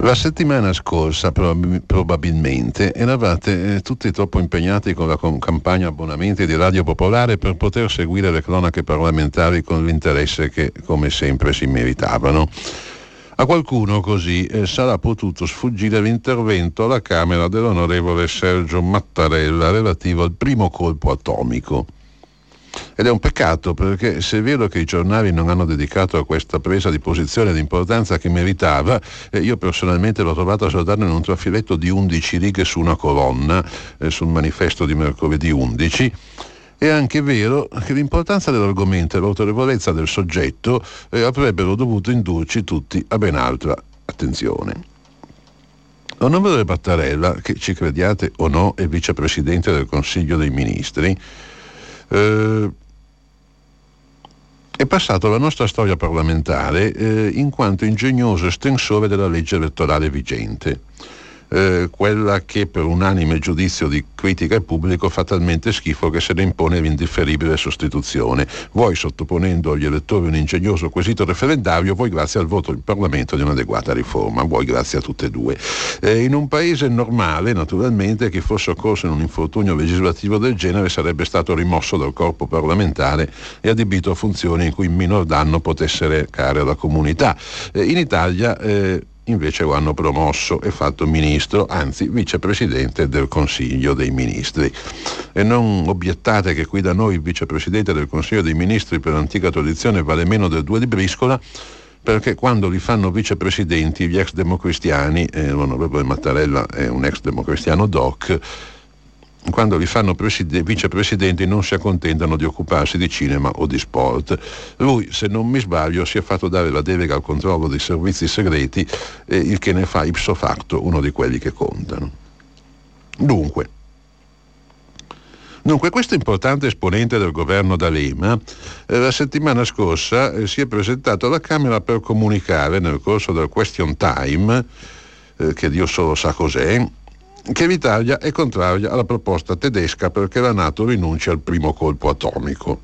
La settimana scorsa probabilmente eravate tutti troppo impegnati con la campagna abbonamenti di Radio Popolare per poter seguire le cronache parlamentari con l'interesse che, come sempre, si meritavano. A qualcuno così sarà potuto sfuggire l'intervento alla Camera dell'onorevole Sergio Mattarella relativo al primo colpo atomico. Ed è un peccato, perché se è vero che i giornali non hanno dedicato a questa presa di posizione l'importanza che meritava, io personalmente l'ho trovata soltanto in un trafiletto di 11 righe su una colonna, sul manifesto di mercoledì 11, è anche vero che l'importanza dell'argomento e l'autorevolezza del soggetto avrebbero dovuto indurci tutti a ben altra attenzione. L'onorevole Mattarella, che ci crediate o no è vicepresidente del Consiglio dei Ministri, è passato alla nostra storia parlamentare in quanto ingegnoso estensore della legge elettorale vigente, quella che per unanime giudizio di critica e pubblico fa talmente schifo che se ne impone l'indifferibile sostituzione, vuoi sottoponendo agli elettori un ingegnoso quesito referendario, vuoi grazie al voto in Parlamento di un'adeguata riforma, vuoi grazie a tutte e due. In un paese normale, naturalmente, chi fosse occorso in un infortunio legislativo del genere sarebbe stato rimosso dal corpo parlamentare e adibito a funzioni in cui minor danno potesse recare alla comunità. In Italia invece lo hanno promosso e fatto ministro, anzi vicepresidente del Consiglio dei Ministri. E non obiettate che qui da noi il vicepresidente del Consiglio dei Ministri per antica tradizione vale meno del 2 di briscola, perché quando li fanno vicepresidenti gli ex democristiani, l'onorevole Mattarella è un ex democristiano doc, quando li fanno vicepresidenti non si accontentano di occuparsi di cinema o di sport. Lui, se non mi sbaglio, si è fatto dare la delega al controllo dei servizi segreti, il che ne fa ipso facto uno di quelli che contano. Dunque, questo importante esponente del governo D'Alema la settimana scorsa si è presentato alla Camera per comunicare nel corso del question time, che Dio solo sa cos'è, che l'Italia è contraria alla proposta tedesca perché la NATO rinuncia al primo colpo atomico.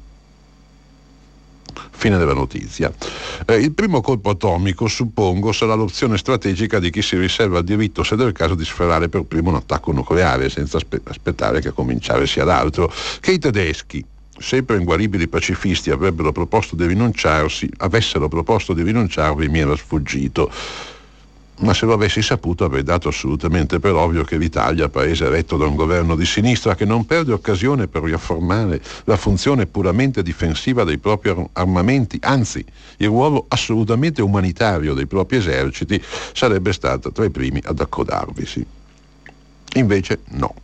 Fine della notizia. Il primo colpo atomico, suppongo, sarà l'opzione strategica di chi si riserva il diritto, se del caso, di sferrare per primo un attacco nucleare, senza aspettare che a cominciare sia l'altro. Che i tedeschi, sempre inguaribili pacifisti, avessero proposto di rinunciarvi, mi era sfuggito. Ma se lo avessi saputo avrei dato assolutamente per ovvio che l'Italia, paese retto da un governo di sinistra che non perde occasione per riaffermare la funzione puramente difensiva dei propri armamenti, anzi il ruolo assolutamente umanitario dei propri eserciti, sarebbe stata tra i primi ad accodarvisi. Invece no.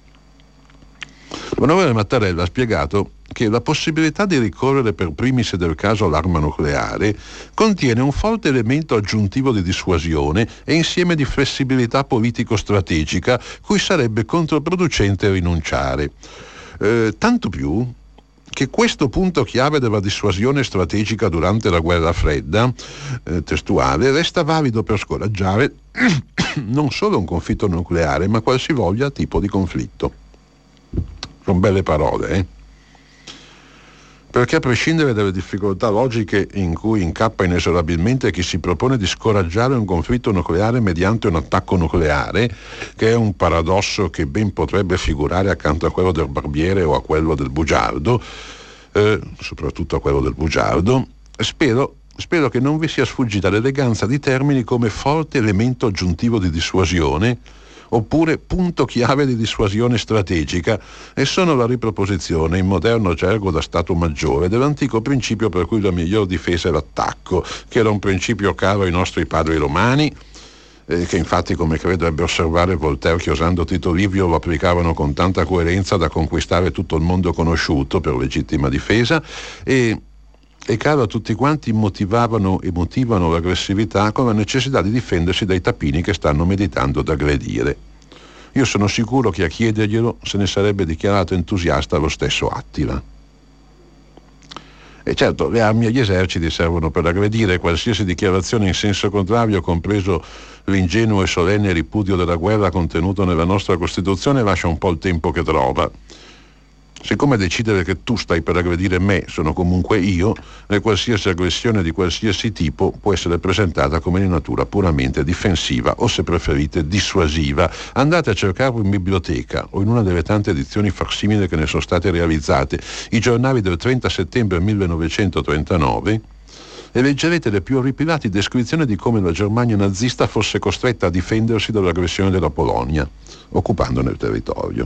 L'onorevole Mattarella ha spiegato che la possibilità di ricorrere per primi, se del caso, all'arma nucleare contiene un forte elemento aggiuntivo di dissuasione e insieme di flessibilità politico-strategica cui sarebbe controproducente rinunciare. Tanto più che questo punto chiave della dissuasione strategica durante la guerra fredda, testuale, resta valido per scoraggiare non solo un conflitto nucleare, ma qualsivoglia tipo di conflitto. Sono belle parole, Perché a prescindere dalle difficoltà logiche in cui incappa inesorabilmente chi si propone di scoraggiare un conflitto nucleare mediante un attacco nucleare, che è un paradosso che ben potrebbe figurare accanto a quello del barbiere o a quello del bugiardo, soprattutto a quello del bugiardo, spero che non vi sia sfuggita l'eleganza di termini come forte elemento aggiuntivo di dissuasione oppure punto chiave di dissuasione strategica, e sono la riproposizione in moderno gergo da Stato Maggiore dell'antico principio per cui la miglior difesa è l'attacco, che era un principio caro ai nostri padri romani, che infatti, come credo ebbe osservare Voltaire chiosando Tito Livio, lo applicavano con tanta coerenza da conquistare tutto il mondo conosciuto per legittima difesa, e caro a tutti quanti motivano l'aggressività con la necessità di difendersi dai tapini che stanno meditando ad aggredire. Io sono sicuro che a chiederglielo se ne sarebbe dichiarato entusiasta lo stesso Attila. E certo, le armi e gli eserciti servono per aggredire. Qualsiasi dichiarazione in senso contrario, compreso l'ingenuo e solenne ripudio della guerra contenuto nella nostra Costituzione, lascia un po' il tempo che trova. Siccome decidere che tu stai per aggredire me sono comunque io, e qualsiasi aggressione di qualsiasi tipo può essere presentata come di natura puramente difensiva o, se preferite, dissuasiva. Andate a cercarlo in biblioteca o in una delle tante edizioni facsimile che ne sono state realizzate, i giornali del 30 settembre 1939, e leggerete le più orripilanti descrizioni di come la Germania nazista fosse costretta a difendersi dall'aggressione della Polonia, occupandone il territorio.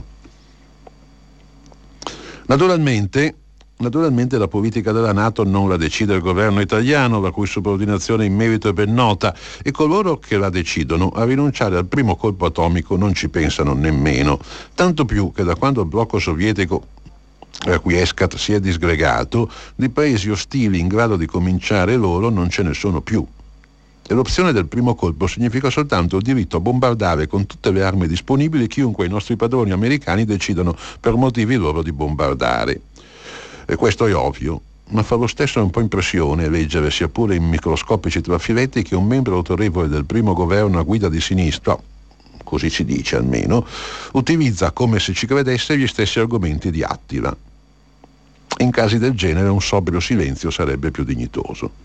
Naturalmente la politica della NATO non la decide il governo italiano, la cui subordinazione in merito è ben nota, e coloro che la decidono a rinunciare al primo colpo atomico non ci pensano nemmeno, tanto più che da quando il blocco sovietico, a cui Escat si è disgregato, di paesi ostili in grado di cominciare loro non ce ne sono più. E l'opzione del primo colpo significa soltanto il diritto a bombardare con tutte le armi disponibili chiunque i nostri padroni americani decidano per motivi loro di bombardare. E questo è ovvio, ma fa lo stesso un po' impressione leggere, sia pure in microscopici trafiletti, che un membro autorevole del primo governo a guida di sinistra, così si dice almeno, utilizza come se ci credesse gli stessi argomenti di Attila. In casi del genere un sobrio silenzio sarebbe più dignitoso.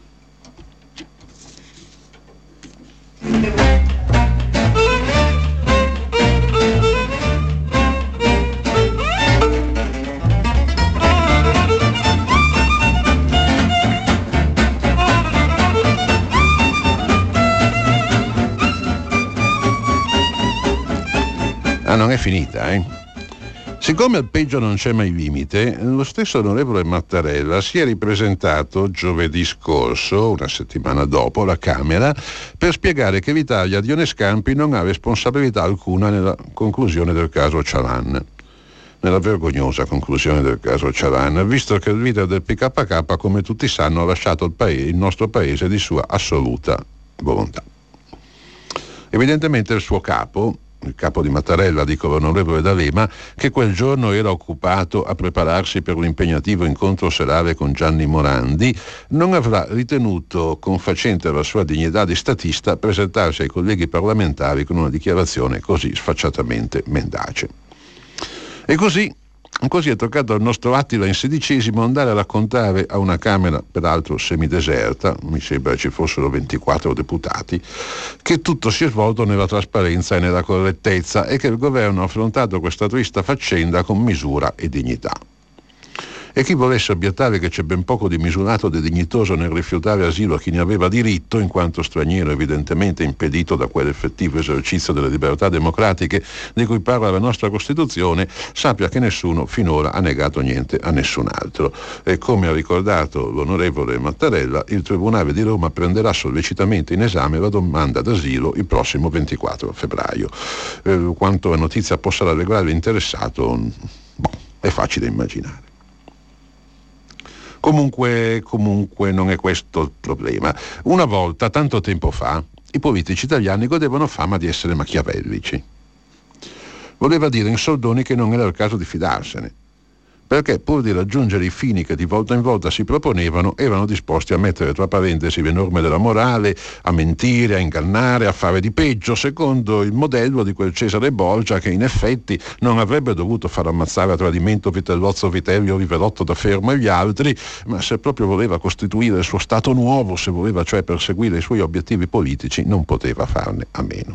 Non è finita, Siccome al peggio non c'è mai limite, lo stesso onorevole Mattarella si è ripresentato giovedì scorso, una settimana dopo, alla Camera, per spiegare che l'Italia di Onescampi non ha responsabilità alcuna nella conclusione del caso Cialan. Nella vergognosa conclusione del caso Cialan, visto che il leader del PKK, come tutti sanno, ha lasciato il nostro paese di sua assoluta volontà. Evidentemente il suo capo, il capo di Mattarella, dico l'onorevole D'Alema, che quel giorno era occupato a prepararsi per un impegnativo incontro serale con Gianni Morandi, non avrà ritenuto confacente alla sua dignità di statista presentarsi ai colleghi parlamentari con una dichiarazione così sfacciatamente mendace. E così è toccato al nostro Attila in XVI andare a raccontare a una Camera, peraltro semideserta, mi sembra ci fossero 24 deputati, che tutto si è svolto nella trasparenza e nella correttezza e che il governo ha affrontato questa trista faccenda con misura e dignità. E chi volesse obiettare che c'è ben poco di misurato o di dignitoso nel rifiutare asilo a chi ne aveva diritto, in quanto straniero evidentemente impedito da quell'effettivo esercizio delle libertà democratiche di cui parla la nostra Costituzione, sappia che nessuno finora ha negato niente a nessun altro. E come ha ricordato l'onorevole Mattarella, il Tribunale di Roma prenderà sollecitamente in esame la domanda d'asilo il prossimo 24 febbraio. Quanto la notizia possa rallegrare l'interessato, è facile immaginare. Comunque non è questo il problema. Una volta, tanto tempo fa, i politici italiani godevano fama di essere machiavellici. Voleva dire in soldoni che non era il caso di fidarsene, perché pur di raggiungere i fini che di volta in volta si proponevano, erano disposti a mettere tra parentesi le norme della morale, a mentire, a ingannare, a fare di peggio, secondo il modello di quel Cesare Borgia che in effetti non avrebbe dovuto far ammazzare a tradimento Vitellozzo Vitellio, Riverotto da Fermo e gli altri, ma se proprio voleva costituire il suo Stato nuovo, se voleva cioè perseguire i suoi obiettivi politici, non poteva farne a meno.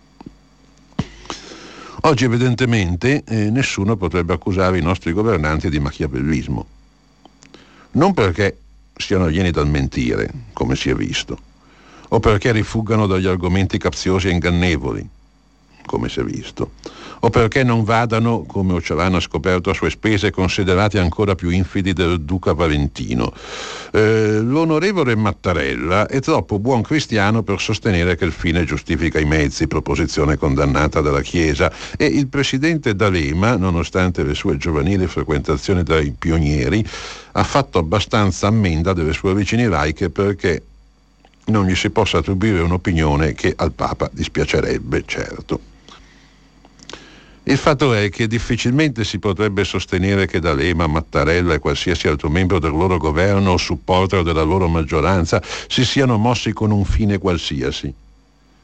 Oggi evidentemente nessuno potrebbe accusare i nostri governanti di machiavellismo. Non perché siano alieni dal mentire, come si è visto, o perché rifuggano dagli argomenti capziosi e ingannevoli, come si è visto, o perché non vadano, come Ocellana ha scoperto a sue spese, considerati ancora più infidi del duca Valentino. L'onorevole Mattarella è troppo buon cristiano per sostenere che il fine giustifica i mezzi, proposizione condannata dalla Chiesa, e il presidente D'Alema, nonostante le sue giovanili frequentazioni tra i pionieri, ha fatto abbastanza ammenda delle sue origini laiche perché non gli si possa attribuire un'opinione che al Papa dispiacerebbe, certo. Il fatto è che difficilmente si potrebbe sostenere che D'Alema, Mattarella e qualsiasi altro membro del loro governo o supporter della loro maggioranza si siano mossi con un fine qualsiasi.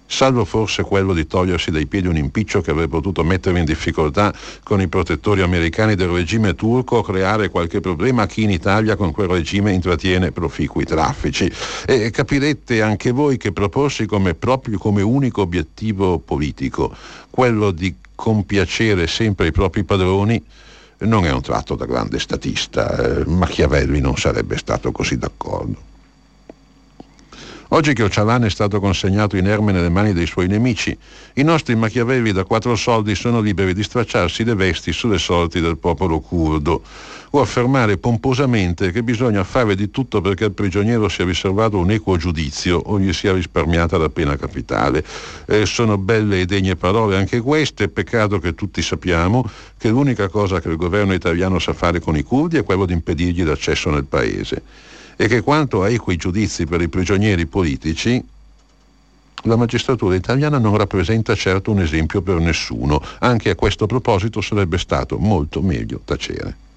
salvo forse quello di togliersi dai piedi un impiccio che avrebbe potuto mettere in difficoltà con i protettori americani del regime turco o creare qualche problema a chi in Italia con quel regime intrattiene proficui traffici. E capirete anche voi che proporsi proprio come unico obiettivo politico quello di compiacere sempre i propri padroni non è un tratto da grande statista. Machiavelli non sarebbe stato così d'accordo. Oggi che Öcalan è stato consegnato inerme nelle mani dei suoi nemici, i nostri Machiavelli da 4 soldi sono liberi di stracciarsi le vesti sulle sorti del popolo curdo o affermare pomposamente che bisogna fare di tutto perché al prigioniero sia riservato un equo giudizio o gli sia risparmiata la pena capitale. Sono belle e degne parole anche queste, peccato che tutti sappiamo che l'unica cosa che il governo italiano sa fare con i curdi è quello di impedirgli l'accesso nel paese. E che quanto a equi giudizi per i prigionieri politici, la magistratura italiana non rappresenta certo un esempio per nessuno. Anche a questo proposito sarebbe stato molto meglio tacere.